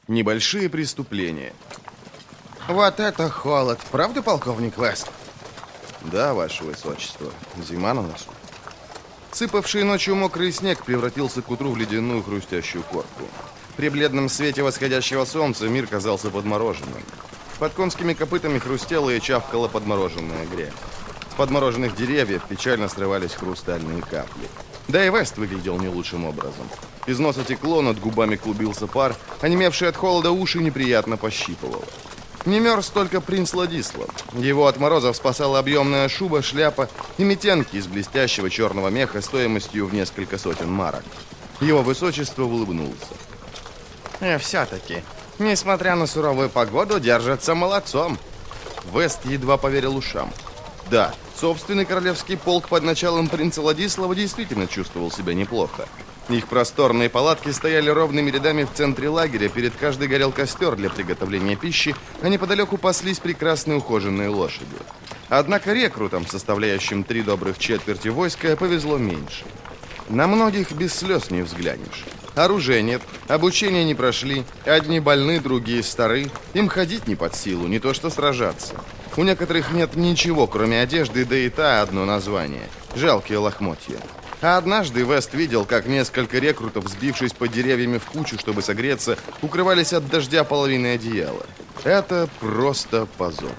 Небольшие преступления. Вот это холод. Правда, полковник Вест? Да, ваше высочество. Зима на носу. Сыпавший ночью мокрый снег превратился к утру в ледяную хрустящую корку. При бледном свете восходящего солнца мир казался подмороженным. Под конскими копытами хрустела и чавкала подмороженная грязь. С подмороженных деревьев печально срывались хрустальные капли. Да и Вест выглядел не лучшим образом. Из носа текло, над губами клубился пар, а немевшие от холода уши неприятно пощипывало. Не мерз только принц Ладислав. Его от морозов спасала объемная шуба, шляпа и метенки из блестящего черного меха стоимостью в несколько сотен марок. Его высочество улыбнулся. И все-таки, несмотря на суровую погоду, держатся молодцом. Вест едва поверил ушам. Да, собственный королевский полк под началом принца Ладислава действительно чувствовал себя неплохо. Их просторные палатки стояли ровными рядами в центре лагеря, перед каждой горел костер для приготовления пищи, а неподалеку паслись прекрасные ухоженные лошади. Однако рекрутам, составляющим 3 добрых четверти войска, повезло меньше. На многих без слез не взглянешь. Оружия нет, обучения не прошли, одни больны, другие стары, им ходить не под силу, не то что сражаться. У некоторых нет ничего, кроме одежды, да и та одно название – жалкие лохмотья. А однажды Вест видел, как несколько рекрутов, сбившись под деревьями в кучу, чтобы согреться, укрывались от дождя половиной одеяла. Это просто позор.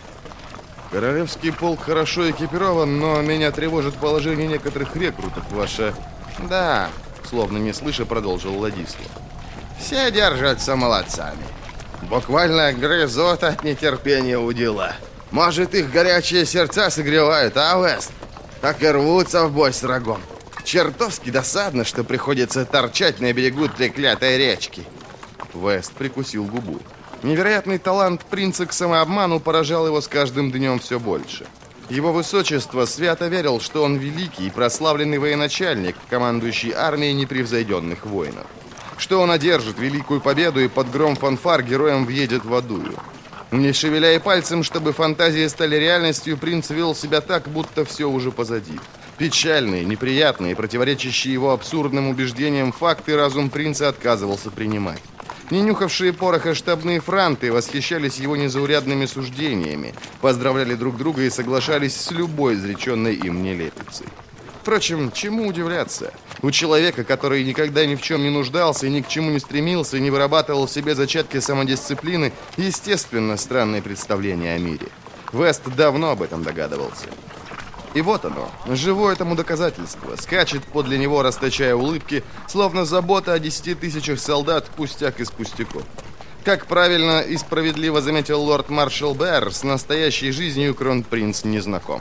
Королевский полк хорошо экипирован, но меня тревожит положение некоторых рекрутов, ваше... Да, словно не слыша, продолжил Владислав. Все держатся молодцами. Буквально грызут от нетерпения у дела. Может, их горячие сердца согревают, а, Вест? Так и рвутся в бой с врагом. Чертовски досадно, что приходится торчать на берегу треклятой речки. Вест прикусил губу. Невероятный талант принца к самообману поражал его с каждым днем все больше. Его высочество свято верил, что он великий и прославленный военачальник, командующий армией непревзойденных воинов. Что он одержит великую победу и под гром фанфар героем въедет в Адую. Не шевеля и пальцем, чтобы фантазии стали реальностью, принц вел себя так, будто все уже позади. Печальные, неприятные, противоречащие его абсурдным убеждениям факты разум принца отказывался принимать. Не нюхавшие пороха штабные франты восхищались его незаурядными суждениями, поздравляли друг друга и соглашались с любой изреченной им нелепицей. Впрочем, чему удивляться? У человека, который никогда ни в чем не нуждался и ни к чему не стремился, и не вырабатывал в себе зачатки самодисциплины, естественно, странное представление о мире. Вест давно об этом догадывался. И вот оно, живое тому доказательство, скачет подле него, расточая улыбки, словно забота о 10 тысячах солдат пустяк из пустяков. Как правильно и справедливо заметил лорд-маршал Бэр, с настоящей жизнью кронпринц не знаком.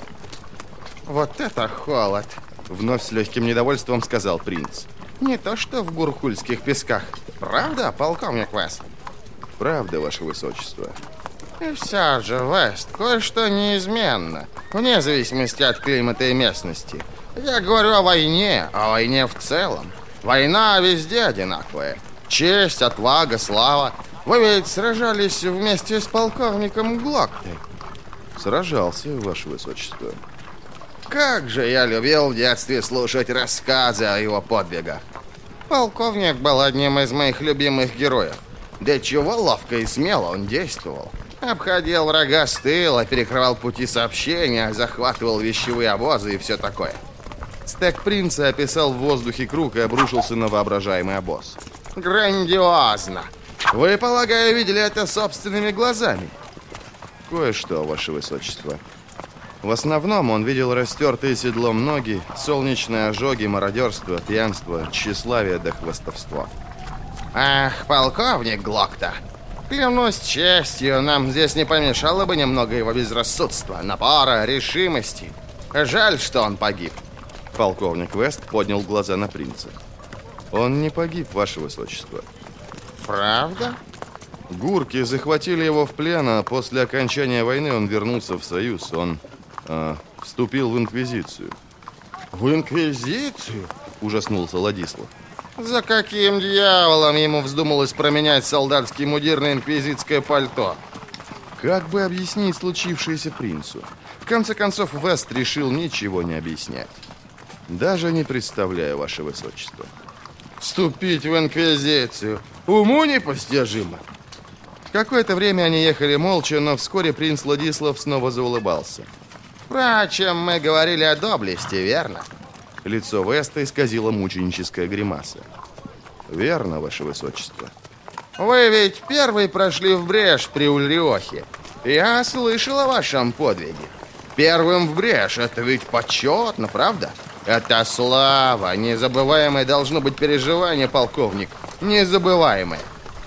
Вот это холод! Вновь с легким недовольством сказал принц. Не то что в Гурхульских песках. Правда, полковник Вест? Правда, ваше высочество. И все же, Вест, кое-что неизменно, вне зависимости от климата и местности. Я говорю о войне в целом. Война везде одинаковая. Честь, отвага, слава. Вы ведь сражались вместе с полковником Глоктой. Сражался, ваше высочество. Как же я любил в детстве слушать рассказы о его подвигах. Полковник был одним из моих любимых героев. Да чего ловко и смело он действовал. Обходил врага с тыла, перекрывал пути сообщения, захватывал вещевые обозы и все такое. Стек принца описал в воздухе круг и обрушился на воображаемый обоз. Грандиозно! Вы, полагаю, видели это собственными глазами? Кое-что, ваше высочество. В основном он видел растертые седлом ноги, солнечные ожоги, мародерство, пьянство, тщеславие да хвастовство. Ах, полковник Глокта, клянусь честью, нам здесь не помешало бы немного его безрассудства, напора, решимости. Жаль, что он погиб. Полковник Вест поднял глаза на принца. Он не погиб, ваше высочество. Правда? Гурки захватили его в плен, а после окончания войны он вернулся в Союз. Он вступил в Инквизицию. В Инквизицию? Ужаснулся Ладислав. За каким дьяволом ему вздумалось променять солдатский мундир на инквизитское пальто? Как бы объяснить случившееся принцу? В конце концов, Вест решил ничего не объяснять. Даже не представляю, ваше высочество. Вступить в Инквизицию? Уму непостижимо. Какое-то время они ехали молча, но вскоре принц Владислав снова заулыбался. Впрочем, мы говорили о доблести, верно? Лицо Веста исказило мученическая гримаса. Верно, ваше высочество. Вы ведь первый прошли в брешь при Ульриохе. Я слышал о вашем подвиге. Первым в брешь, это ведь почетно, правда? Это слава, незабываемое должно быть переживание, полковник. Незабываемое.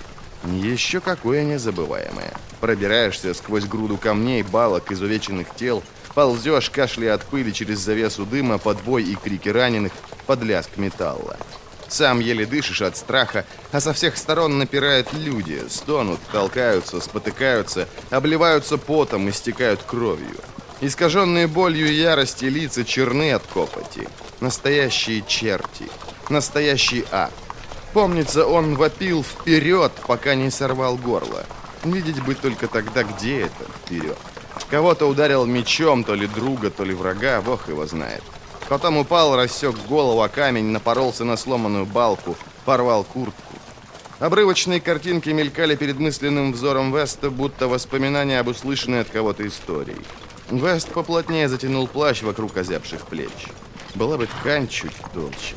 Еще какое незабываемое. Пробираешься сквозь груду камней, балок, изувеченных тел, ползешь, кашляя от пыли через завесу дыма, под бой и крики раненых, под лязг металла. Сам еле дышишь от страха, а со всех сторон напирают люди, стонут, толкаются, спотыкаются, обливаются потом, истекают кровью. Искаженные болью и ярости лица черны от копоти. Настоящие черти. Настоящий ад. Помнится, он вопил вперед, пока не сорвал горло. Видеть бы только тогда, где это вперед. Кого-то ударил мечом, то ли друга, то ли врага, бог его знает. Потом упал, рассек голову о камень, напоролся на сломанную балку, порвал куртку. Обрывочные картинки мелькали перед мысленным взором Веста, будто воспоминания об услышанной от кого-то истории. Вест поплотнее затянул плащ вокруг озябших плеч. Была бы ткань чуть толще.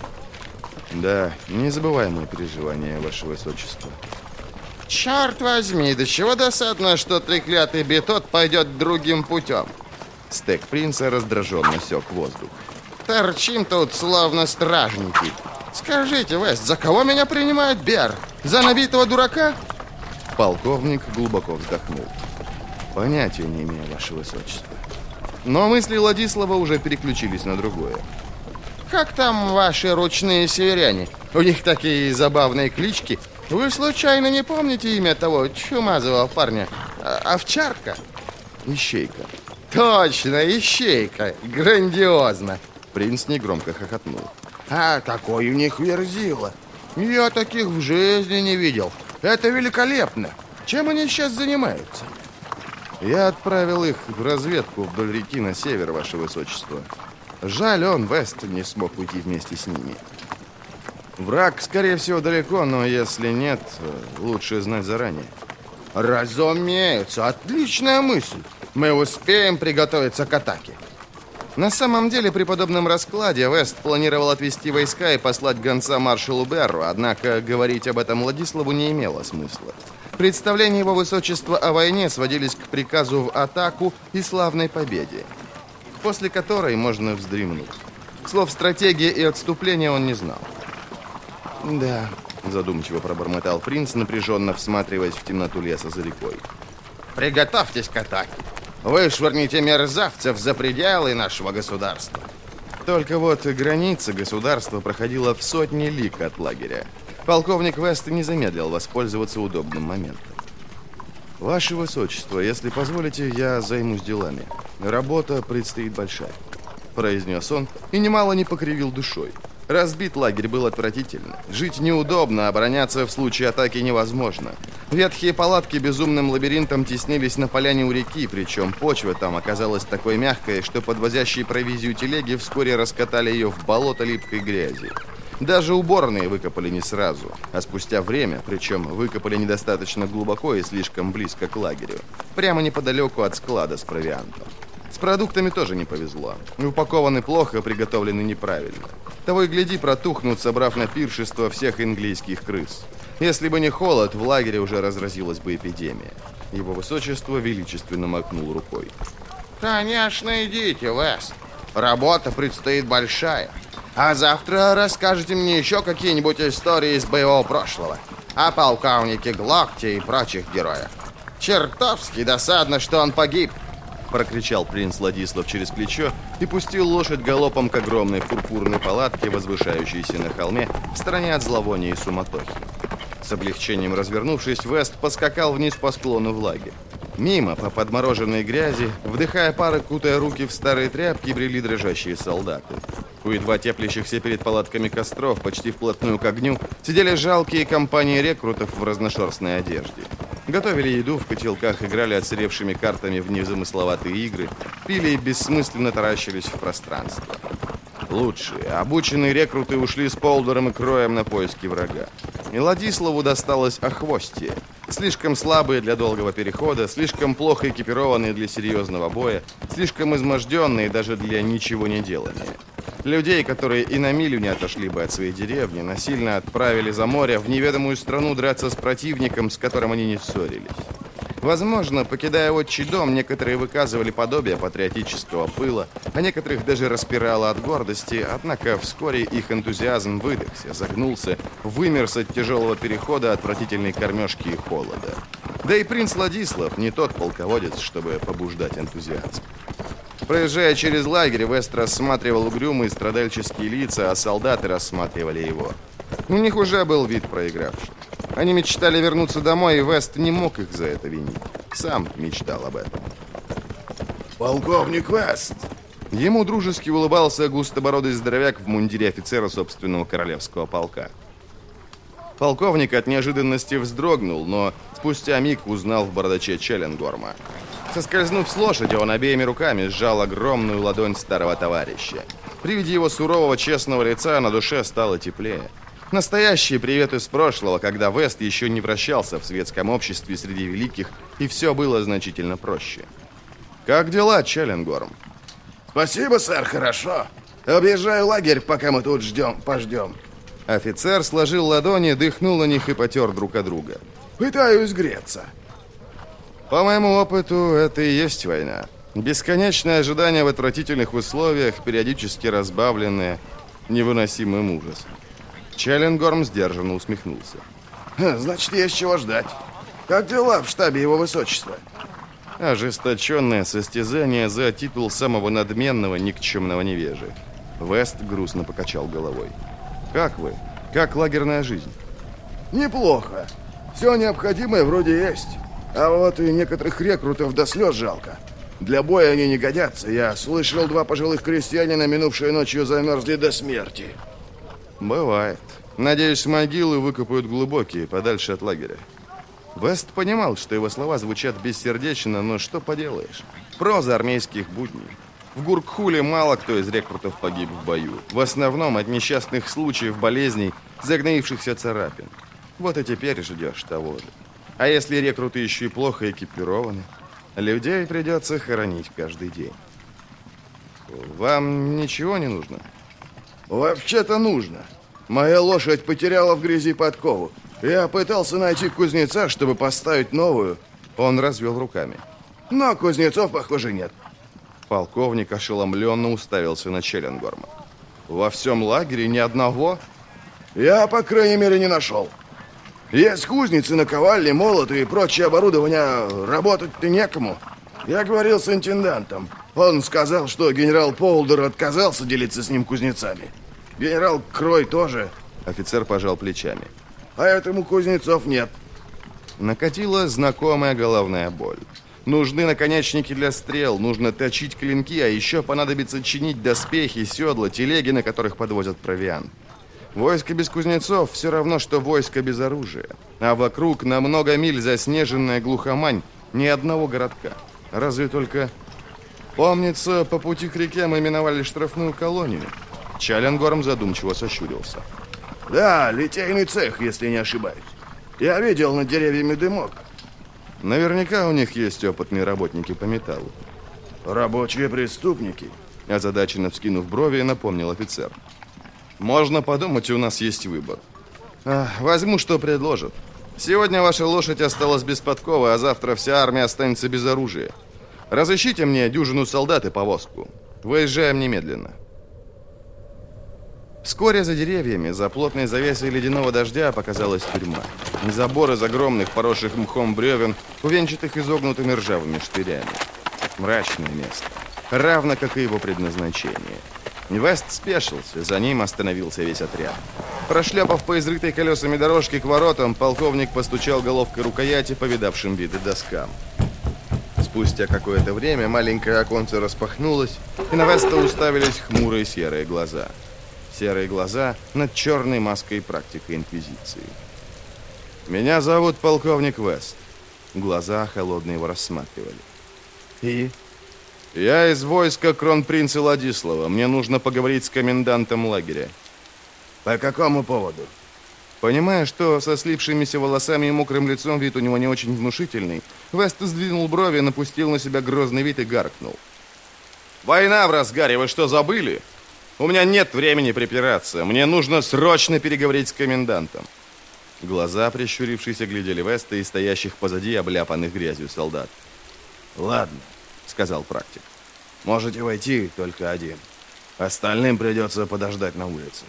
Да, незабываемое переживание, ваше высочество. Черт возьми, до чего досадно, что треклятый бетот пойдет другим путем. Стек принца раздраженно сёк воздух. Торчим тут, словно стражники. Скажите, Вест, за кого меня принимает Бер? За набитого дурака? Полковник глубоко вздохнул. Понятия не имею, ваше высочество. Но мысли Владислава уже переключились на другое. Как там ваши ручные северяне? У них такие забавные клички. Вы случайно не помните имя того чумазого парня? Овчарка? Ищейка. Точно, ищейка. Грандиозно. Принц негромко хохотнул. А какой у них верзила. Я таких в жизни не видел. Это великолепно. Чем они сейчас занимаются? Я отправил их в разведку вдоль реки на север, ваше высочество. Жаль, он, Вест, не смог уйти вместе с ними. Враг, скорее всего, далеко, но если нет, лучше знать заранее. Разумеется, отличная мысль. Мы успеем приготовиться к атаке. На самом деле, при подобном раскладе Вест планировал отвести войска и послать гонца маршалу Берру, однако говорить об этом Владиславу не имело смысла. Представления его высочества о войне сводились к приказу в атаку и славной победе, после которой можно вздремнуть. Слов стратегия и отступление он не знал. «Да», — задумчиво пробормотал принц, напряженно всматриваясь в темноту леса за рекой. «Приготовьтесь к атаке. Вышвырните мерзавцев за пределы нашего государства». Только вот граница государства проходила в сотни лиг от лагеря. Полковник Вест не замедлил воспользоваться удобным моментом. «Ваше высочество, если позволите, я займусь делами. Работа предстоит большая», — произнес он и немало не покривил душой. Разбит лагерь был отвратительно. Жить неудобно, обороняться в случае атаки невозможно. Ветхие палатки безумным лабиринтом теснились на поляне у реки, причем почва там оказалась такой мягкой, что подвозящие провизию телеги вскоре раскатали ее в болото липкой грязи. Даже уборные выкопали не сразу, а спустя время, причем выкопали недостаточно глубоко и слишком близко к лагерю, прямо неподалеку от склада с провиантом. С продуктами тоже не повезло. Упакованы плохо, приготовлены неправильно. Того и гляди, протухнут, собрав на пиршество всех английских крыс. Если бы не холод, в лагере уже разразилась бы эпидемия. Его высочество величественно махнул рукой. «Конечно, идите, Вест. Работа предстоит большая. А завтра расскажете мне еще какие-нибудь истории из боевого прошлого. О полковнике Глокте и прочих героях. Чертовски досадно, что он погиб», — прокричал принц Владислав через плечо и пустил лошадь галопом к огромной пурпурной палатке, возвышающейся на холме в стороне от зловония и суматохи. С облегчением развернувшись, Вест поскакал вниз по склону в лагерь. Мимо, по подмороженной грязи, вдыхая пары, кутая руки в старые тряпки, брели дрожащие солдаты. У едва теплящихся перед палатками костров, почти вплотную к огню, сидели жалкие компании рекрутов в разношерстной одежде. Готовили еду, в котелках играли отсыревшими картами в незамысловатые игры, пили и бессмысленно таращились в пространство. Лучшие, обученные рекруты ушли с Полдером и Кроем на поиски врага. И Ладиславу досталось охвостье. Слишком слабые для долгого перехода, слишком плохо экипированные для серьезного боя, слишком изможденные даже для ничего не делания. Людей, которые и на милю не отошли бы от своей деревни, насильно отправили за море в неведомую страну драться с противником, с которым они не ссорились. Возможно, покидая отчий дом, некоторые выказывали подобие патриотического пыла, а некоторых даже распирало от гордости, однако вскоре их энтузиазм выдохся, загнулся, вымерз от тяжелого перехода, отвратительной кормежки и холода. Да и принц Ладислав не тот полководец, чтобы побуждать энтузиазм. Проезжая через лагерь, Вест рассматривал угрюмые страдальческие лица, а солдаты рассматривали его. У них уже был вид проигравших. Они мечтали вернуться домой, и Вест не мог их за это винить. Сам мечтал об этом. Полковник Вест! Ему дружески улыбался густобородый здоровяк в мундире офицера собственного королевского полка. Полковник от неожиданности вздрогнул, но спустя миг узнал в бородаче Челленгорма. Соскользнув с лошади, он обеими руками сжал огромную ладонь старого товарища. При виде его сурового, честного лица на душе стало теплее. Настоящий привет из прошлого, когда Вест еще не вращался в светском обществе среди великих, и все было значительно проще. «Как дела, Челленгорм?» Спасибо, сэр, хорошо. Объезжаю лагерь, пока мы тут пождем. Офицер сложил ладони, дыхнул на них и потер друг от друга. Пытаюсь греться. По моему опыту, это и есть война. Бесконечное ожидание в отвратительных условиях, периодически разбавленное невыносимым ужасом. Челленгорм сдержанно усмехнулся. Значит, есть чего ждать. Как дела в штабе его высочества? Ожесточенное состязание за титул самого надменного, никчемного невежи. Вест грустно покачал головой. Как вы? Как лагерная жизнь? Неплохо. Все необходимое вроде есть. А вот и некоторых рекрутов до слез жалко. Для боя они не годятся. Я слышал, 2 пожилых крестьянина минувшей ночью замерзли до смерти. Бывает. Надеюсь, могилы выкопают глубокие, подальше от лагеря. Вест понимал, что его слова звучат бессердечно, но что поделаешь. Проза армейских будней. В Гуркхуле мало кто из рекрутов погиб в бою. В основном от несчастных случаев, болезней, загноившихся царапин. Вот и теперь ждешь того же. А если рекруты еще и плохо экипированы, людей придется хоронить каждый день. Вам ничего не нужно? Вообще-то нужно. Моя лошадь потеряла в грязи подкову. Я пытался найти кузнеца, чтобы поставить новую. Он развел руками. Но кузнецов, похоже, нет. Полковник ошеломленно уставился на Челленгорма. Во всем лагере ни одного? Я, по крайней мере, не нашел. Есть кузницы, наковальни, молоты и прочее оборудование. Работать-то некому. Я говорил с интендантом. Он сказал, что генерал Полдер отказался делиться с ним кузнецами. Генерал Крой тоже. Офицер пожал плечами. Поэтому кузнецов нет. Накатила знакомая головная боль. Нужны наконечники для стрел, нужно точить клинки, а еще понадобится чинить доспехи, седла, телеги, на которых подвозят провиант. Войско без кузнецов все равно, что войско без оружия. А вокруг на много миль заснеженная глухомань, ни одного городка. Разве только... Помнится, по пути к реке мы миновали штрафную колонию. Челленгорм задумчиво сощурился. Да, литейный цех, если не ошибаюсь. Я видел над деревьями дымок. Наверняка у них есть опытные работники по металлу. Рабочие преступники. Озадаченно вскинув брови, напомнил офицер. Можно подумать, у нас есть выбор. Возьму, что предложат. Сегодня ваша лошадь осталась без подковы, а завтра вся армия останется без оружия. Разыщите мне дюжину солдат и повозку. Выезжаем немедленно. Вскоре за деревьями, за плотной завесой ледяного дождя, показалась тюрьма. Забор из огромных, поросших мхом бревен, увенчатых изогнутыми ржавыми штырями. Мрачное место, равно как и его предназначение. Вест спешился, за ним остановился весь отряд. Прошлепав по изрытой колесами дорожке к воротам, полковник постучал головкой рукояти по видавшим виды доскам. Спустя какое-то время маленькое оконце распахнулось, и на Веста уставились хмурые серые глаза. Серые глаза над черной маской практика Инквизиции. «Меня зовут полковник Вест». Глаза холодные его рассматривали. И? «Я из войска кронпринца Ладислава. Мне нужно поговорить с комендантом лагеря». По какому поводу? Понимая, что со слипшимися волосами и мокрым лицом вид у него не очень внушительный, Вест сдвинул брови, напустил на себя грозный вид и гаркнул. «Война в разгаре, вы что, забыли? У меня нет времени припираться. Мне нужно срочно переговорить с комендантом». Глаза, прищурившиеся, глядели Веста и стоящих позади обляпанных грязью солдат. «Ладно», — сказал практик. «Можете войти только один. Остальным придется подождать на улице».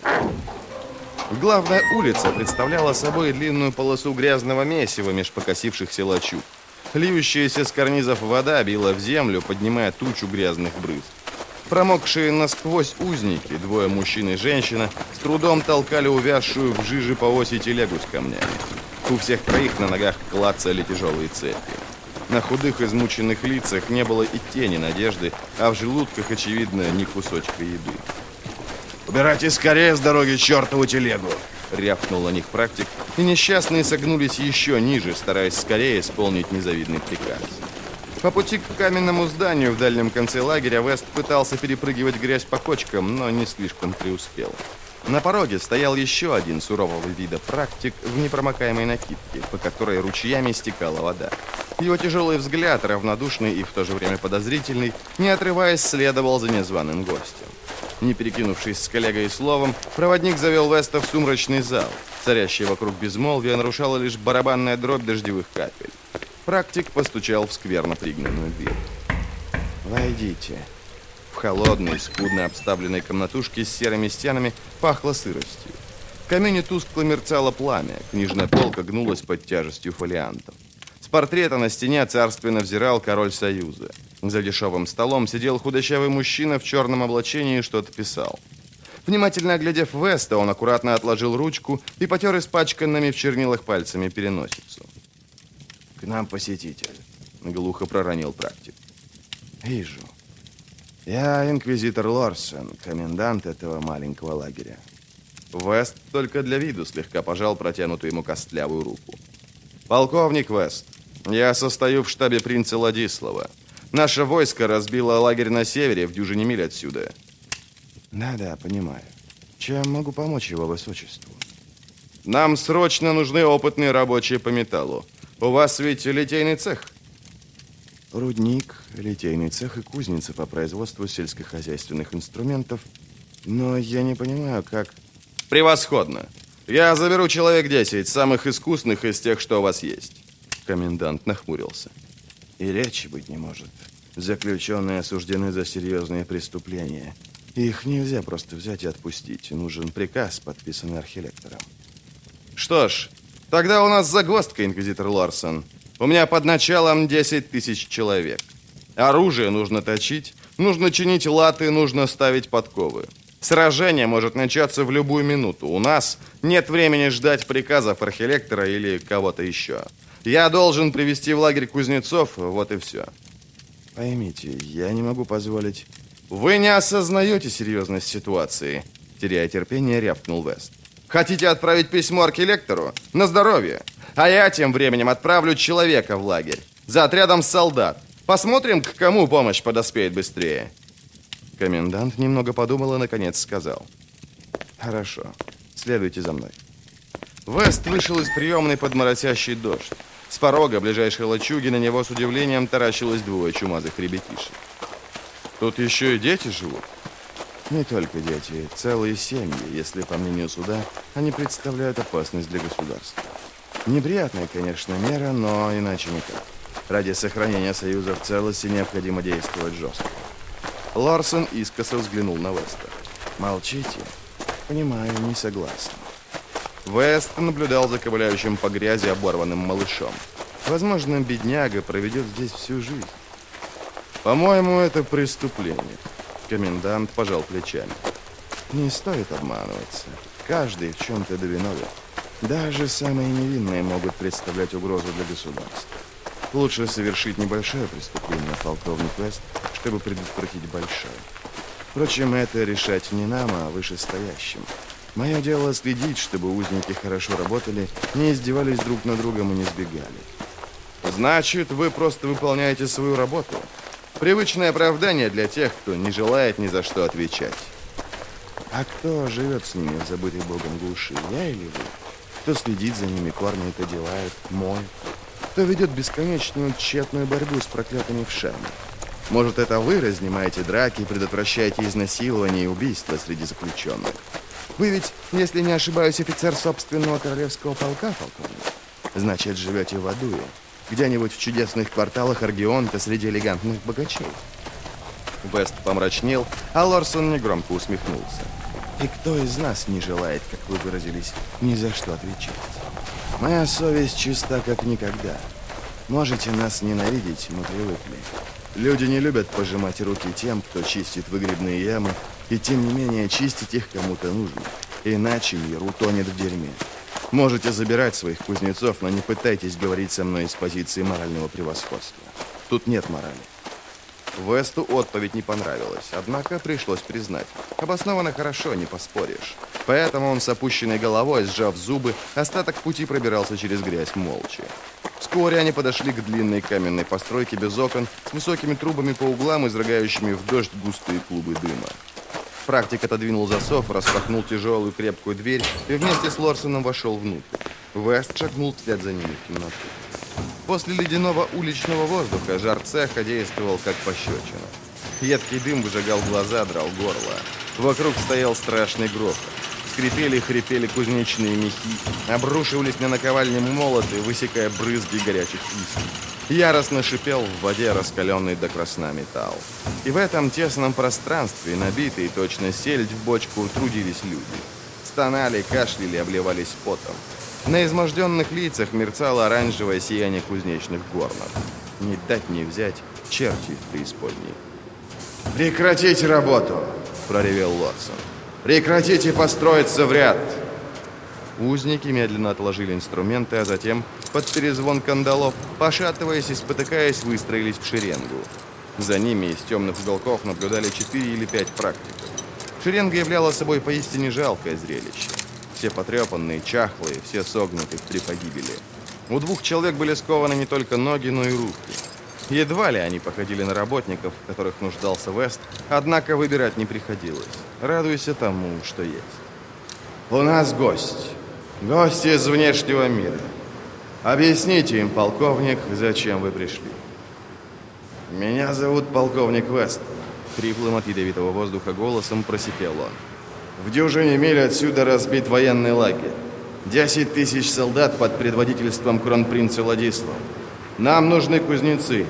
Главная улица представляла собой длинную полосу грязного месива меж покосившихся лачуг. Льющаяся с карнизов вода била в землю, поднимая тучу грязных брызг. Промокшие насквозь узники, двое мужчин и женщина, с трудом толкали увязшую в жиже по оси телегу с камнями. У всех троих на ногах клацали тяжелые цепи. На худых измученных лицах не было и тени надежды, а в желудках, очевидно, ни кусочка еды. «Убирайте скорее с дороги чертову телегу!» — рявкнул на них практик, и несчастные согнулись еще ниже, стараясь скорее исполнить незавидный приказ. По пути к каменному зданию в дальнем конце лагеря Вест пытался перепрыгивать грязь по кочкам, но не слишком преуспел. На пороге стоял еще один сурового вида практик в непромокаемой накидке, по которой ручьями стекала вода. Его тяжелый взгляд, равнодушный и в то же время подозрительный, не отрываясь, следовал за незваным гостем. Не перекинувшись с коллегой словом, проводник завел Веста в сумрачный зал. Царящее вокруг безмолвие нарушала лишь барабанная дробь дождевых капель. Практик постучал в скверно пригнанную дверь. «Войдите». В холодной, скудно обставленной комнатушке с серыми стенами пахло сыростью. В камине тускло мерцало пламя, книжная полка гнулась под тяжестью фолиантов. С портрета на стене царственно взирал король Союза. За дешевым столом сидел худощавый мужчина в черном облачении и что-то писал. Внимательно оглядев Веста, он аккуратно отложил ручку и потер испачканными в чернилах пальцами переносицу. «К нам посетитель», — глухо проронил практик. «Вижу. Я инквизитор Лорсон, комендант этого маленького лагеря». Вест только для виду слегка пожал протянутую ему костлявую руку. «Полковник Вест, я состою в штабе принца Ладислава. Наше войско разбило лагерь на севере, в дюжине миль отсюда». «Да, понимаю. Чем могу помочь его высочеству?» «Нам срочно нужны опытные рабочие по металлу. У вас ведь литейный цех?» «Рудник, литейный цех и кузница по производству сельскохозяйственных инструментов. Но я не понимаю, как...» «Превосходно. Я заберу человек 10, самых искусных из тех, что у вас есть». Комендант нахмурился. «И речи быть не может. Заключенные осуждены за серьезные преступления. Их нельзя просто взять и отпустить. Нужен приказ, подписанный архилектором». «Что ж, тогда у нас загвоздка, инквизитор Ларсон. У меня под началом 10 тысяч человек. Оружие нужно точить, нужно чинить латы, нужно ставить подковы. Сражение может начаться в любую минуту. У нас нет времени ждать приказов архилектора или кого-то еще. Я должен привести в лагерь кузнецов, вот и все». «Поймите, я не могу позволить...» «Вы не осознаете серьезность ситуации», — теряя терпение, рявкнул Вест. «Хотите отправить письмо архилектору? На здоровье. А я тем временем отправлю человека в лагерь. За отрядом солдат. Посмотрим, к кому помощь подоспеет быстрее». Комендант немного подумал и, наконец, сказал: «Хорошо, следуйте за мной». Вест вышел из приемной под моросящий дождь. С порога ближайшей лачуги на него с удивлением таращилось двое чумазых ребятишек. «Тут еще и дети живут?» «Не только дети, целые семьи. Если, по мнению суда, они представляют опасность для государства. Неприятная, конечно, мера, но иначе никак. Ради сохранения Союза в целости необходимо действовать жестко». Ларсон искоса взглянул на Веста. «Молчите. Понимаю, не согласен». Вест наблюдал за ковыляющим по грязи оборванным малышом. Возможно, бедняга проведет здесь всю жизнь. «По-моему, это преступление». Комендант пожал плечами. «Не стоит обманываться. Каждый в чем-то виновен. Даже самые невинные могут представлять угрозу для государства. Лучше совершить небольшое преступление, полковник Вест, чтобы предотвратить большое. Впрочем, это решать не нам, а вышестоящим. Мое дело следить, чтобы узники хорошо работали, не издевались друг над другом и не сбегали». «Значит, вы просто выполняете свою работу. Привычное оправдание для тех, кто не желает ни за что отвечать». «А кто живет с ними в забытой Богом глуши, я или вы?» Кто следит за ними, кормит, одевает, моет. Кто ведет бесконечную тщетную борьбу с проклятыми вшами. Может, это вы разнимаете драки и предотвращаете изнасилование и убийства среди заключенных? Вы ведь, если не ошибаюсь, офицер собственного королевского полка, полковник? Значит, живете в Адуе, где-нибудь в чудесных кварталах Аргионта среди элегантных богачей. Вест помрачнел, а Лорсон негромко усмехнулся. И кто из нас не желает, как вы выразились, ни за что отвечать? Моя совесть чиста, как никогда. Можете нас ненавидеть, мы привыкли. Люди не любят пожимать руки тем, кто чистит выгребные ямы, и тем не менее чистить их кому-то нужно. Иначе мир утонет в дерьме. Можете забирать своих кузнецов, но не пытайтесь говорить со мной из позиции морального превосходства. Тут нет морали. Весту отповедь не понравилась, однако пришлось признать. Обосновано хорошо, не поспоришь. Поэтому он с опущенной головой, сжав зубы, остаток пути пробирался через грязь молча. Вскоре они подошли к длинной каменной постройке без окон, с высокими трубами по углам, изрыгающими в дождь густые клубы дыма. Практик отодвинул засов, распахнул тяжелую крепкую дверь и вместе с Лорсоном вошел внутрь. Вест шагнул вслед за ними в темноту. После ледяного уличного воздуха жар цеха действовал как пощечина. Едкий дым выжигал глаза, драл горло. Вокруг стоял страшный грохот. Скрипели и хрипели кузнечные мехи, обрушивались на наковальне молоты, высекая брызги горячих искр. Яростно шипел в воде раскаленный до красна металл. И в этом тесном пространстве, набитые точно сельдь в бочку, трудились люди. Стонали, кашляли, обливались потом. На изможденных лицах мерцало оранжевое сияние кузнечных горнов. Не дать не взять черти в преисподней. «Прекратите работу!» – проревел Лорсон. «Прекратите построиться в ряд!» Узники медленно отложили инструменты, а затем, под перезвон кандалов, пошатываясь и спотыкаясь, выстроились в шеренгу. За ними из темных уголков наблюдали 4 или 5 практиков. Шеренга являла собой поистине жалкое зрелище. Все потрепанные, чахлые, все согнуты в 3 погибели. У 2 человек были скованы не только ноги, но и руки. Едва ли они походили на работников, в которых нуждался Вест, однако выбирать не приходилось. Радуйся тому, что есть. «У нас гость. Гость из внешнего мира. Объясните им, полковник, зачем вы пришли». «Меня зовут полковник Вест», — хриплым от ядовитого воздуха голосом просипел он. «В дюжине миль отсюда разбит военный лагерь. 10 000 солдат под предводительством кронпринца Владислава. Нам нужны кузнецы.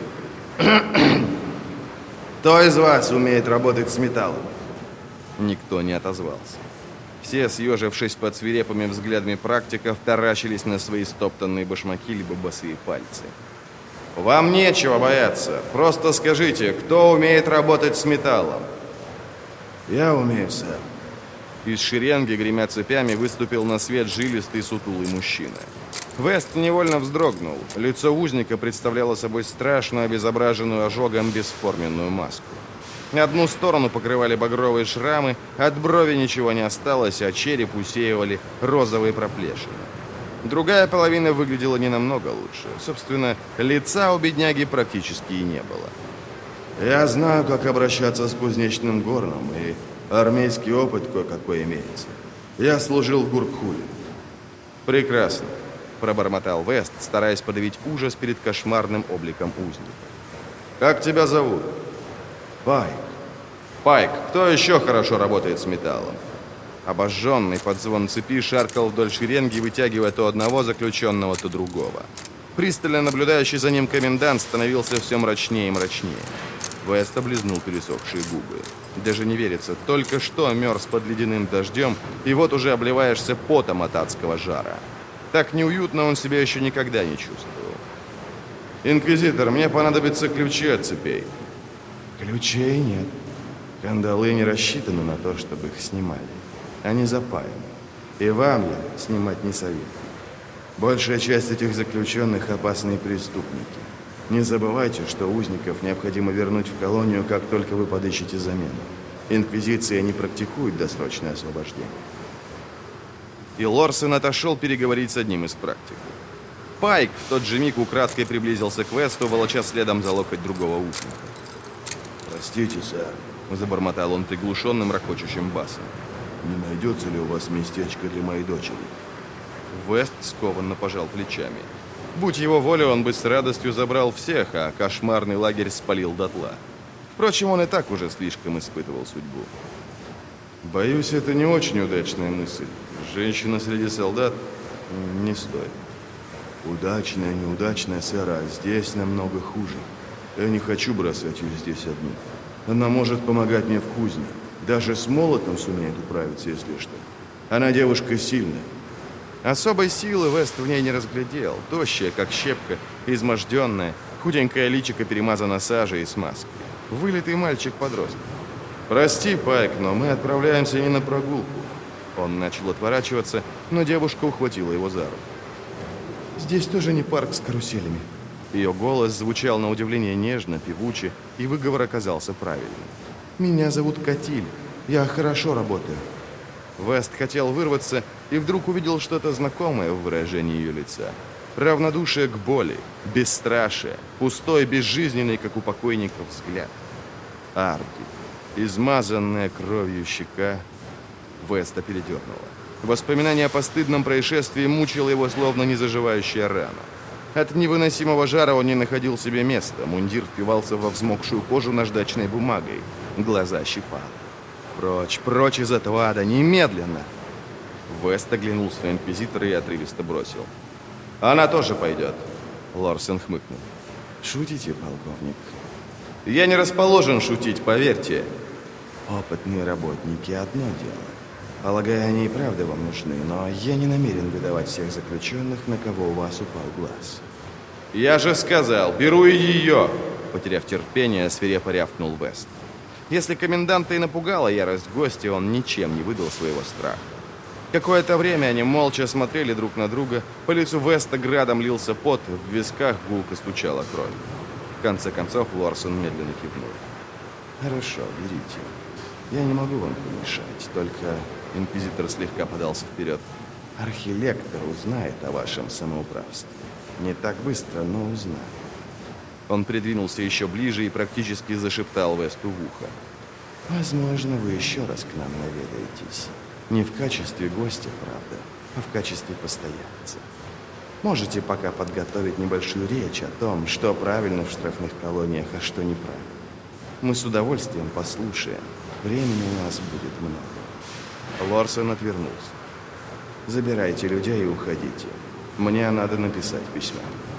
Кто из вас умеет работать с металлом?» Никто не отозвался. Все, съежившись под свирепыми взглядами практиков, таращились на свои стоптанные башмаки либо босые пальцы. «Вам нечего бояться. Просто скажите, кто умеет работать с металлом?» «Я умею, сэр». Из шеренги, гремя цепями, выступил на свет жилистый сутулый мужчина. Вест невольно вздрогнул. Лицо узника представляло собой страшную, обезображенную ожогом бесформенную маску. Одну сторону покрывали багровые шрамы, от брови ничего не осталось, а череп усеивали розовые проплешины. Другая половина выглядела не намного лучше. Собственно, лица у бедняги практически и не было. «Я знаю, как обращаться с кузнечным горном, и армейский опыт кое-какой имеется. Я служил в Гуркхуле». «Прекрасно», — пробормотал Вест, стараясь подавить ужас перед кошмарным обликом узника. «Как тебя зовут?» «Пайк». «Пайк, кто еще хорошо работает с металлом?» Обожженный под звон цепи шаркал вдоль шеренги, вытягивая то одного заключенного, то другого. Пристально наблюдающий за ним комендант становился все мрачнее и мрачнее. Вест облизнул пересохшие губы. Даже не верится, только что мерз под ледяным дождем, и вот уже обливаешься потом от адского жара. Так неуютно он себя еще никогда не чувствовал. «Инквизитор, мне понадобятся ключи от цепей». «Ключей нет. Кандалы не рассчитаны на то, чтобы их снимали. Они запаяны. И вам я снимать не советую. Большая часть этих заключенных – опасные преступники. Не забывайте, что узников необходимо вернуть в колонию, как только вы подыщете замену. Инквизиция не практикует досрочное освобождение». И Лорсон отошел переговорить с одним из практиков. Пайк в тот же миг украдкой приблизился к Весту, волоча следом за локоть другого узника. «Простите, сэр», — забормотал он приглушенным, ракочущим басом. «Не найдется ли у вас местечко для моей дочери?» Вест скованно пожал плечами. Будь его воля, он бы с радостью забрал всех, а кошмарный лагерь спалил дотла. Впрочем, он и так уже слишком испытывал судьбу. Боюсь, это не очень удачная мысль. Женщина среди солдат не стоит. Удачная, неудачная, сэр, а здесь намного хуже. Я не хочу бросать ее здесь одну. Она может помогать мне в кузне. Даже с молотом сумеет управиться, если что. Она девушка сильная. Особой силы Вест в ней не разглядел. Тощая, как щепка, изможденная, худенькая личико перемазана сажей и смазкой. Вылитый мальчик-подросток. «Прости, Пайк, но мы отправляемся не на прогулку». Он начал отворачиваться, но девушка ухватила его за руку. «Здесь тоже не парк с каруселями». Ее голос звучал на удивление нежно, певуче, и выговор оказался правильным. «Меня зовут Катиль. Я хорошо работаю». Вест хотел вырваться и вдруг увидел что-то знакомое в выражении ее лица. Равнодушие к боли, бесстрашие, пустой, безжизненный, как у покойников, взгляд. Арди. Измазанная кровью щека. Веста передернула. Воспоминание о постыдном происшествии мучило его, словно незаживающая рана. От невыносимого жара он не находил себе места. Мундир впивался во взмокшую кожу наждачной бумагой. Глаза щипало. «Прочь, прочь из этого ада, немедленно!» Вест оглянулся на инквизитора и отрывисто бросил. «Она тоже пойдет!» Лорсен хмыкнул. «Шутите, полковник?» «Я не расположен шутить, поверьте!» «Опытные работники — одно дело. Полагаю, они и правда вам нужны, но я не намерен выдавать всех заключенных, на кого у вас упал глаз». «Я же сказал, беру и ее!» Потеряв терпение, свирепо рявкнул Вест. Если коменданта и напугала ярость гостя, он ничем не выдал своего страха. Какое-то время они молча смотрели друг на друга, по лицу Веста градом лился пот, в висках гулко стучала кровь. В конце концов Лорсон медленно кивнул. «Хорошо, берите. Я не могу вам помешать, только...» Инквизитор слегка подался вперед. «Архилектор узнает о вашем самоуправстве. Не так быстро, но узнает». Он придвинулся еще ближе и практически зашептал Весту в ухо. «Возможно, вы еще раз к нам наведаетесь. Не в качестве гостя, правда, а в качестве постояльца. Можете пока подготовить небольшую речь о том, что правильно в штрафных колониях, а что неправильно. Мы с удовольствием послушаем. Времени у нас будет много». Лорсон отвернулся. «Забирайте людей и уходите. Мне надо написать письмо».